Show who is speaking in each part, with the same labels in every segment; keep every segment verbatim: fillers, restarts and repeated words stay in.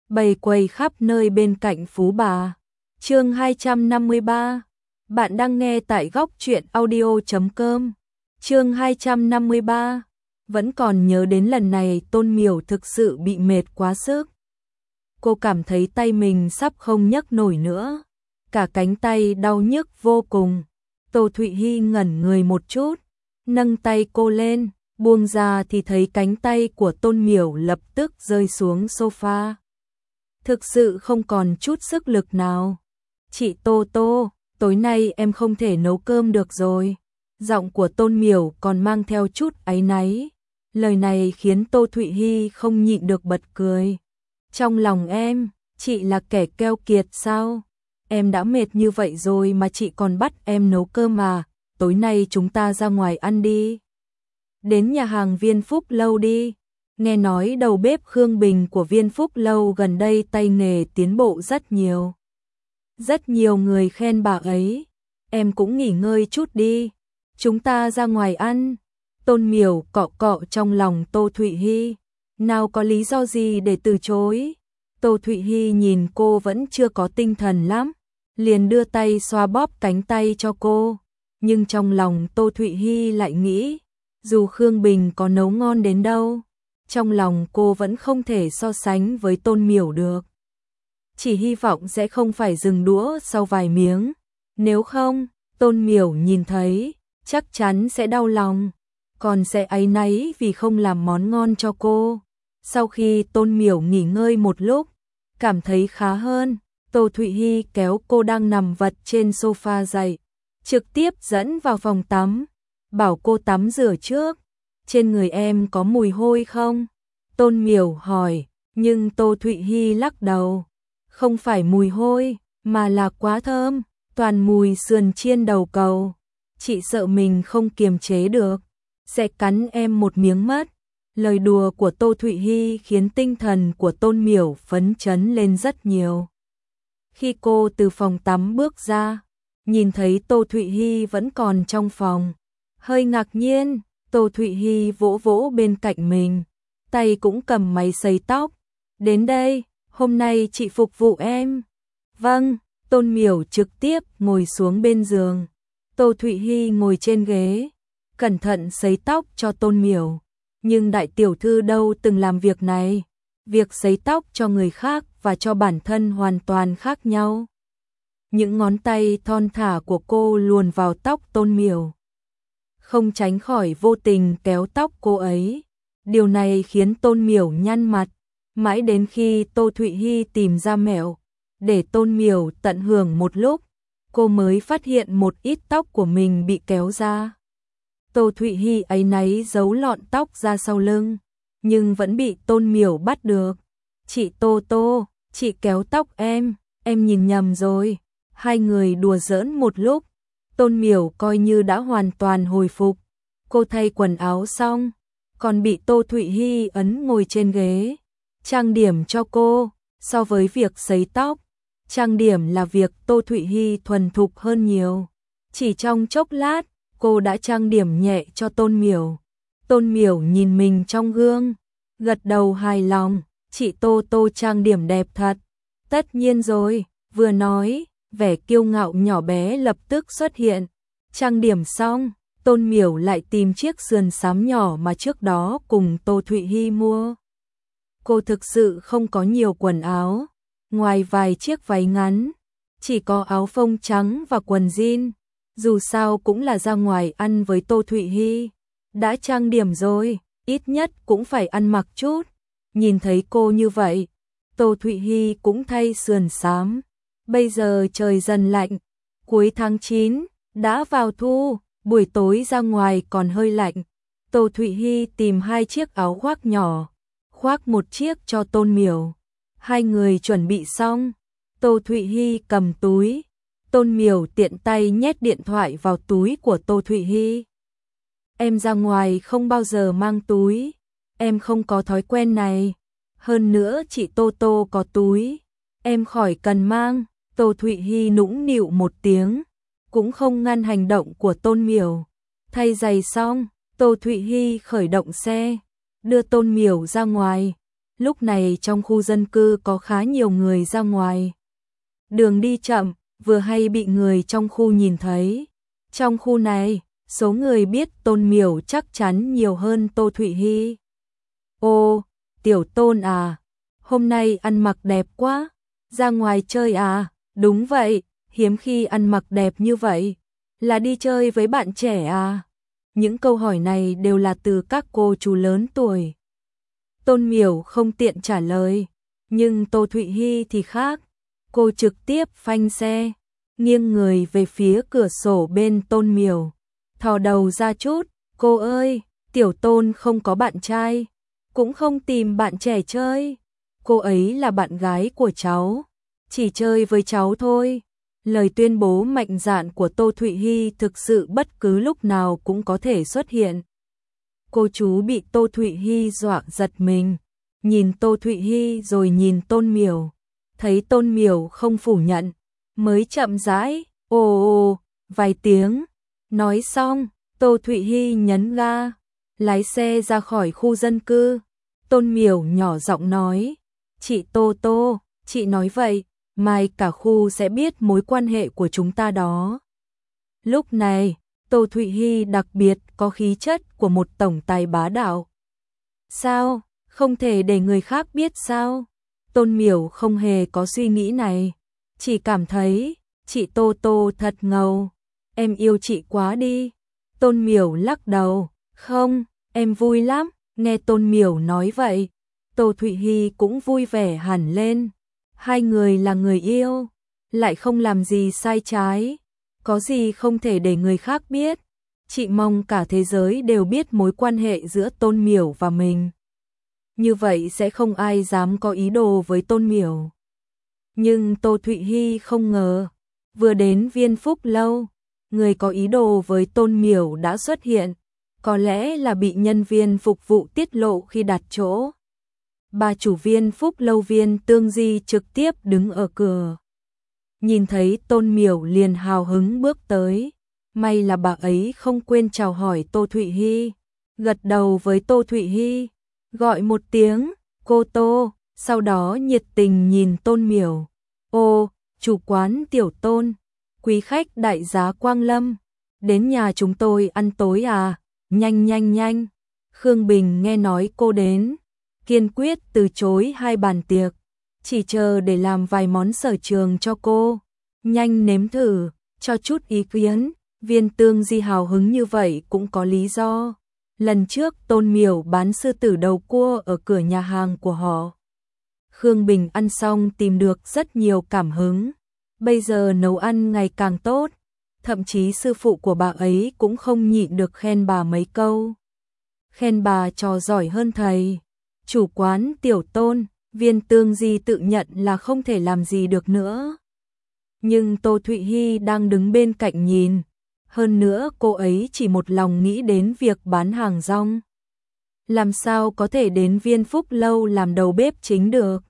Speaker 1: bày quầy khắp nơi bên cạnh Phú Bà. Chương hai trăm năm mươi ba. Bạn đang nghe tại góc truyện audio chấm com. Chương hai trăm năm mươi ba. Vẫn còn nhớ đến lần này Tôn Miểu thực sự bị mệt quá sức. Cô cảm thấy tay mình sắp không nhấc nổi nữa. Cả cánh tay đau nhức vô cùng. Tô Thụy Hy ngẩn người một chút, nâng tay cô lên, buông ra thì thấy cánh tay của Tôn Miểu lập tức rơi xuống sofa. Thực sự không còn chút sức lực nào. Chị Tô Tô, tối nay em không thể nấu cơm được rồi. Giọng của Tôn Miểu còn mang theo chút áy náy. Lời này khiến Tô Thụy Hy không nhịn được bật cười. Trong lòng em, chị là kẻ keo kiệt sao? Em đã mệt như vậy rồi mà chị còn bắt em nấu cơm à? Tối nay chúng ta ra ngoài ăn đi. Đến nhà hàng Viên Phúc Lâu đi. Nghe nói đầu bếp Khương Bình của Viên Phúc Lâu gần đây tay nghề tiến bộ rất nhiều. Rất nhiều người khen bà ấy. Em cũng nghỉ ngơi chút đi. Chúng ta ra ngoài ăn. Tôn Miểu cọ cọ trong lòng Tô Thụy Hy. Nào có lý do gì để từ chối. Tô Thụy Hy nhìn cô vẫn chưa có tinh thần lắm, liền đưa tay xoa bóp cánh tay cho cô. Nhưng trong lòng Tô Thụy Hy lại nghĩ, dù Khương Bình có nấu ngon đến đâu, trong lòng cô vẫn không thể so sánh với Tôn Miểu được. Chỉ hy vọng sẽ không phải dừng đũa sau vài miếng, nếu không, Tôn Miểu nhìn thấy, chắc chắn sẽ đau lòng, còn sẽ áy náy vì không làm món ngon cho cô. Sau khi Tôn Miểu nghỉ ngơi một lúc, cảm thấy khá hơn, Tô Thụy Hy kéo cô đang nằm vật trên sofa dậy, trực tiếp dẫn vào phòng tắm, bảo cô tắm rửa trước. Trên người em có mùi hôi không? Tôn Miểu hỏi, nhưng Tô Thụy Hy lắc đầu. Không phải mùi hôi, mà là quá thơm, toàn mùi sườn chiên đầu cầu. Chị sợ mình không kiềm chế được, sẽ cắn em một miếng mất. Lời đùa của Tô Thụy Hy khiến tinh thần của Tôn Miểu phấn chấn lên rất nhiều. Khi cô từ phòng tắm bước ra, nhìn thấy Tô Thụy Hy vẫn còn trong phòng, hơi ngạc nhiên. Tô Thụy Hy vỗ vỗ bên cạnh mình, tay cũng cầm máy sấy tóc. Đến đây, hôm nay chị phục vụ em. Vâng, Tôn Miểu trực tiếp ngồi xuống bên giường. Tô Thụy Hy ngồi trên ghế, cẩn thận sấy tóc cho Tôn Miểu. Nhưng đại tiểu thư đâu từng làm việc này. Việc sấy tóc cho người khác và cho bản thân hoàn toàn khác nhau. Những ngón tay thon thả của cô luồn vào tóc Tôn Miểu, không tránh khỏi vô tình kéo tóc cô ấy. Điều này khiến Tôn Miểu nhăn mặt, mãi đến khi Tô Thụy Hy tìm ra mẹo để Tôn Miểu tận hưởng một lúc, cô mới phát hiện một ít tóc của mình bị kéo ra. Tô Thụy Hy áy náy giấu lọn tóc ra sau lưng, nhưng vẫn bị Tôn Miểu bắt được. Chị Tô Tô, chị kéo tóc em, em nhìn nhầm rồi. Hai người đùa giỡn một lúc, Tôn Miểu coi như đã hoàn toàn hồi phục. Cô thay quần áo xong, còn bị Tô Thụy Hy ấn ngồi trên ghế, trang điểm cho cô. So với việc sấy tóc, trang điểm là việc Tô Thụy Hy thuần thục hơn nhiều. Chỉ trong chốc lát, cô đã trang điểm nhẹ cho Tôn Miểu. Tôn Miểu nhìn mình trong gương, gật đầu hài lòng. Chị Tô Tô trang điểm đẹp thật. Tất nhiên rồi, vừa nói, vẻ kiêu ngạo nhỏ bé lập tức xuất hiện. Trang điểm xong, Tôn Miểu lại tìm chiếc sườn xám nhỏ mà trước đó cùng Tô Thụy Hy mua. Cô thực sự không có nhiều quần áo, ngoài vài chiếc váy ngắn, chỉ có áo phông trắng và quần jean. Dù sao cũng là ra ngoài ăn với Tô Thụy Hy. Đã trang điểm rồi, ít nhất cũng phải ăn mặc chút. Nhìn thấy cô như vậy, Tô Thụy Hy cũng thay sườn xám. Bây giờ trời dần lạnh, cuối tháng chín, đã vào thu, buổi tối ra ngoài còn hơi lạnh. Tô Thụy Hy tìm hai chiếc áo khoác nhỏ, khoác một chiếc cho Tôn Miểu. Hai người chuẩn bị xong, Tô Thụy Hy cầm túi. Tôn Miểu tiện tay nhét điện thoại vào túi của Tô Thụy Hy. Em ra ngoài không bao giờ mang túi, em không có thói quen này. Hơn nữa chị Tô Tô có túi, em khỏi cần mang. Tô Thụy Hy nũng nịu một tiếng, cũng không ngăn hành động của Tôn Miểu. Thay giày xong, Tô Thụy Hy khởi động xe, đưa Tôn Miểu ra ngoài. Lúc này trong khu dân cư có khá nhiều người ra ngoài. Đường đi chậm, vừa hay bị người trong khu nhìn thấy. Trong khu này, số người biết Tôn Miểu chắc chắn nhiều hơn Tô Thụy Hi. Ô, Tiểu Tôn à, hôm nay ăn mặc đẹp quá, ra ngoài chơi à? Đúng vậy, hiếm khi ăn mặc đẹp như vậy, là đi chơi với bạn trẻ à? Những câu hỏi này đều là từ các cô chú lớn tuổi. Tôn Miểu không tiện trả lời, nhưng Tô Thụy Hi thì khác. Cô trực tiếp phanh xe, nghiêng người về phía cửa sổ bên Tôn Miểu, thò đầu ra chút. Cô ơi, Tiểu Tôn không có bạn trai, cũng không tìm bạn trẻ chơi. Cô ấy là bạn gái của cháu, chỉ chơi với cháu thôi. Lời tuyên bố mạnh dạn của Tô Thụy Hi thực sự bất cứ lúc nào cũng có thể xuất hiện. Cô chú bị Tô Thụy Hi dọa giật mình, nhìn Tô Thụy Hi rồi nhìn Tôn Miểu, thấy Tôn Miểu không phủ nhận, mới chậm rãi, ồ ồ, vài tiếng. Nói xong, Tô Thụy Hi nhấn ga, lái xe ra khỏi khu dân cư. Tôn Miểu nhỏ giọng nói, chị Tô Tô, chị nói vậy, mai cả khu sẽ biết mối quan hệ của chúng ta đó. Lúc này, Tô Thụy Hi đặc biệt có khí chất của một tổng tài bá đạo. Sao, không thể để người khác biết sao? Tôn Miểu không hề có suy nghĩ này, chỉ cảm thấy, chị Tô Tô thật ngầu, em yêu chị quá đi. Tôn Miểu lắc đầu, không, em vui lắm. Nghe Tôn Miểu nói vậy, Tô Thụy Hi cũng vui vẻ hẳn lên. Hai người là người yêu, lại không làm gì sai trái, có gì không thể để người khác biết. Chị mong cả thế giới đều biết mối quan hệ giữa Tôn Miểu và mình. Như vậy sẽ không ai dám có ý đồ với Tôn Miểu. Nhưng Tô Thụy Hi không ngờ, vừa đến Viên Phúc Lâu, người có ý đồ với Tôn Miểu đã xuất hiện. Có lẽ là bị nhân viên phục vụ tiết lộ khi đặt chỗ. Bà chủ Viên Phúc Lâu Viên Tương Di trực tiếp đứng ở cửa. Nhìn thấy Tôn Miểu liền hào hứng bước tới. May là bà ấy không quên chào hỏi Tô Thụy Hi. Gật đầu với Tô Thụy Hi, gọi một tiếng, cô Tô, sau đó nhiệt tình nhìn Tôn Miểu. Ô, chủ quán Tiểu Tôn, quý khách đại giá Quang Lâm, đến nhà chúng tôi ăn tối à? Nhanh nhanh nhanh. Khương Bình nghe nói cô đến, kiên quyết từ chối hai bàn tiệc, chỉ chờ để làm vài món sở trường cho cô. Nhanh nếm thử, cho chút ý kiến. Viên Tương Di hào hứng như vậy cũng có lý do. Lần trước Tôn Miểu bán sư tử đầu cua ở cửa nhà hàng của họ. Khương Bình ăn xong tìm được rất nhiều cảm hứng. Bây giờ nấu ăn ngày càng tốt. Thậm chí sư phụ của bà ấy cũng không nhịn được khen bà mấy câu. Khen bà trò giỏi hơn thầy. Chủ quán Tiểu Tôn, Viên Tương Di tự nhận là không thể làm gì được nữa. Nhưng Tô Thụy Hi đang đứng bên cạnh nhìn. Hơn nữa cô ấy chỉ một lòng nghĩ đến việc bán hàng rong. Làm sao có thể đến Viên Phúc Lâu làm đầu bếp chính được.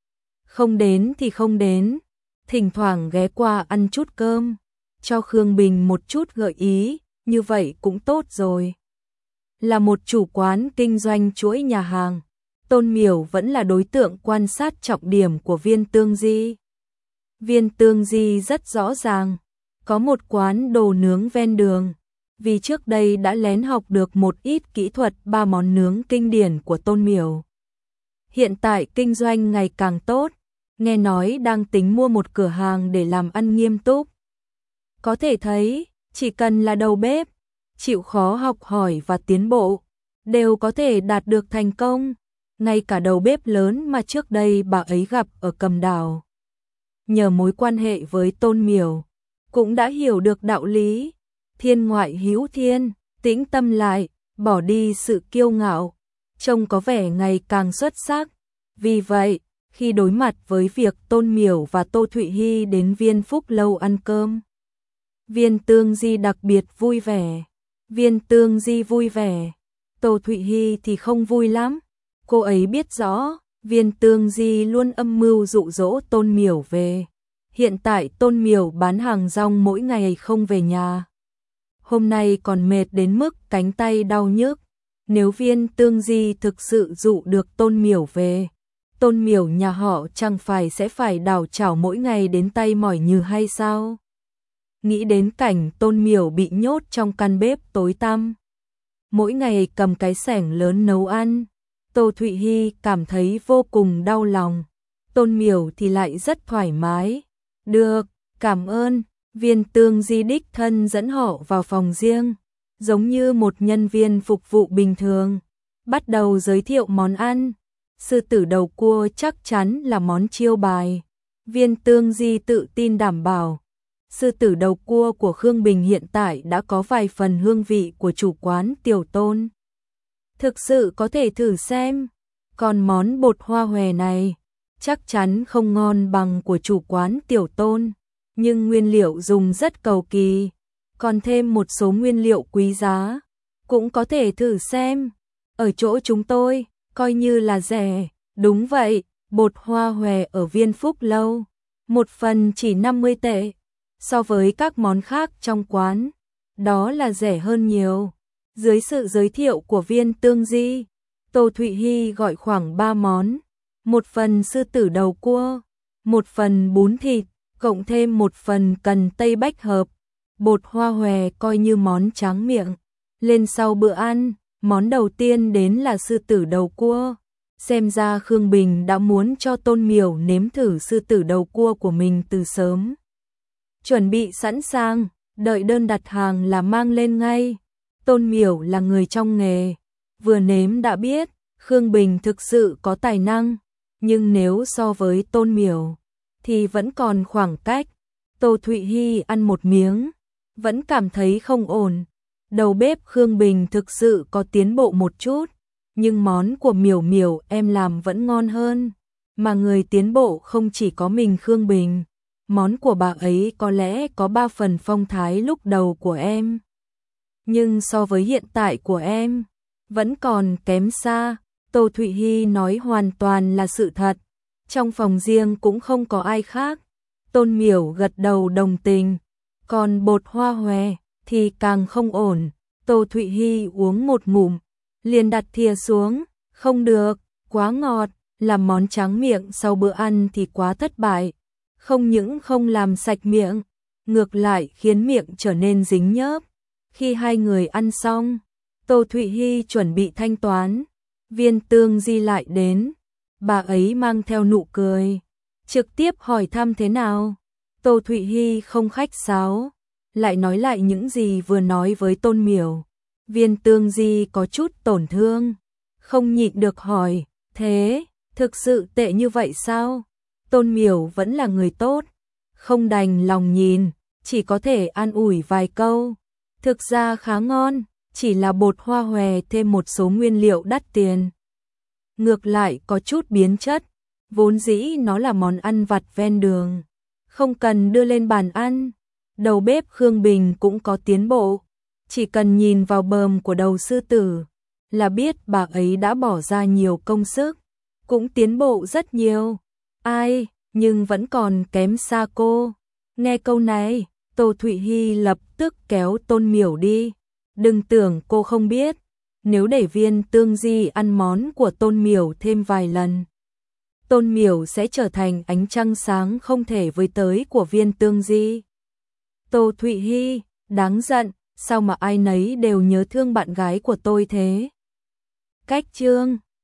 Speaker 1: Không đến thì không đến. Thỉnh thoảng ghé qua ăn chút cơm. Cho Khương Bình một chút gợi ý, như vậy cũng tốt rồi. Là một chủ quán kinh doanh chuỗi nhà hàng, Tôn Miểu vẫn là đối tượng quan sát trọng điểm của Viên Tương Di. Viên Tương Di rất rõ ràng, có một quán đồ nướng ven đường, vì trước đây đã lén học được một ít kỹ thuật ba món nướng kinh điển của Tôn Miểu. Hiện tại kinh doanh ngày càng tốt, nghe nói đang tính mua một cửa hàng để làm ăn nghiêm túc. Có thể thấy, chỉ cần là đầu bếp, chịu khó học hỏi và tiến bộ, đều có thể đạt được thành công. Ngay cả đầu bếp lớn mà trước đây bà ấy gặp ở Cầm Đào, nhờ mối quan hệ với Tôn Miểu, cũng đã hiểu được đạo lý. Thiên ngoại hữu thiên, tĩnh tâm lại, bỏ đi sự kiêu ngạo, trông có vẻ ngày càng xuất sắc. Vì vậy, khi đối mặt với việc Tôn Miểu và Tô Thụy Hi đến Viên Phúc Lâu ăn cơm, Viên Tương Di đặc biệt vui vẻ. Viên Tương Di vui vẻ, Tô Thụy Hi thì không vui lắm. Cô ấy biết rõ, Viên Tương Di luôn âm mưu dụ dỗ Tôn Miểu về. Hiện tại Tôn Miểu bán hàng rong mỗi ngày không về nhà. Hôm nay còn mệt đến mức cánh tay đau nhức. Nếu Viên Tương Di thực sự dụ được Tôn Miểu về, Tôn Miểu nhà họ chẳng phải sẽ phải đào chảo mỗi ngày đến tay mỏi nhừ hay sao? Nghĩ đến cảnh Tôn Miểu bị nhốt trong căn bếp tối tăm, mỗi ngày cầm cái xẻng lớn nấu ăn, Tô Thụy Hi cảm thấy vô cùng đau lòng. Tôn Miểu thì lại rất thoải mái. Được, cảm ơn. Viên Tương Di đích thân dẫn họ vào phòng riêng, giống như một nhân viên phục vụ bình thường, bắt đầu giới thiệu món ăn. Sư tử đầu cua chắc chắn là món chiêu bài. Viên Tương Di tự tin đảm bảo, sư tử đầu cua của Khương Bình hiện tại đã có vài phần hương vị của chủ quán Tiểu Tôn. Thực sự có thể thử xem. Còn món bột hoa hòe này chắc chắn không ngon bằng của chủ quán Tiểu Tôn, nhưng nguyên liệu dùng rất cầu kỳ, còn thêm một số nguyên liệu quý giá, cũng có thể thử xem. Ở chỗ chúng tôi, coi như là rẻ. Đúng vậy, bột hoa hòe ở Viên Phúc Lâu, một phần chỉ năm mươi tệ, so với các món khác trong quán, đó là rẻ hơn nhiều. Dưới sự giới thiệu của Viên Tương Di, Tô Thụy Hi gọi khoảng ba món, một phần sư tử đầu cua, một phần bún thịt, cộng thêm một phần cần tây bách hợp. Bột hoa hòe coi như món tráng miệng. Lên sau bữa ăn, món đầu tiên đến là sư tử đầu cua. Xem ra Khương Bình đã muốn cho Tôn Miểu nếm thử sư tử đầu cua của mình từ sớm. Chuẩn bị sẵn sàng, đợi đơn đặt hàng là mang lên ngay. Tôn Miểu là người trong nghề, vừa nếm đã biết Khương Bình thực sự có tài năng, nhưng nếu so với Tôn Miểu thì vẫn còn khoảng cách. Tô Thụy Hi ăn một miếng, vẫn cảm thấy không ổn. Đầu bếp Khương Bình thực sự có tiến bộ một chút, nhưng món của Miểu Miểu em làm vẫn ngon hơn. Mà người tiến bộ không chỉ có mình Khương Bình, món của bà ấy có lẽ có ba phần phong thái lúc đầu của em, nhưng so với hiện tại của em, vẫn còn kém xa. Tô Thụy Hi nói hoàn toàn là sự thật. Trong phòng riêng cũng không có ai khác. Tôn Miểu gật đầu đồng tình. Còn bột hoa hòe thì càng không ổn. Tô Thụy Hi uống một ngụm, liền đặt thìa xuống. Không được, quá ngọt, làm món tráng miệng sau bữa ăn thì quá thất bại. Không những không làm sạch miệng, ngược lại khiến miệng trở nên dính nhớp. Khi hai người ăn xong, Tô Thụy Hi chuẩn bị thanh toán, Viên Tương Di lại đến. Bà ấy mang theo nụ cười, trực tiếp hỏi thăm thế nào. Tô Thụy Hi không khách sáo, lại nói lại những gì vừa nói với Tôn Miểu. Viên Tương Di có chút tổn thương, không nhịn được hỏi, thế, thực sự tệ như vậy sao? Tôn Miểu vẫn là người tốt, không đành lòng nhìn, chỉ có thể an ủi vài câu. Thực ra khá ngon, chỉ là bột hoa hòe thêm một số nguyên liệu đắt tiền. Ngược lại có chút biến chất, vốn dĩ nó là món ăn vặt ven đường, không cần đưa lên bàn ăn. Đầu bếp Khương Bình cũng có tiến bộ, chỉ cần nhìn vào bờm của đầu sư tử là biết bà ấy đã bỏ ra nhiều công sức, cũng tiến bộ rất nhiều. Ai, nhưng vẫn còn kém xa cô. Nghe câu này, Tô Thụy Hi lập tức kéo Tôn Miểu đi. Đừng tưởng cô không biết, nếu để Viên Tương Di ăn món của Tôn Miểu thêm vài lần, Tôn Miểu sẽ trở thành ánh trăng sáng không thể với tới của Viên Tương Di. Tô Thụy Hi, đáng giận, sao mà ai nấy đều nhớ thương bạn gái của tôi thế? Cách chương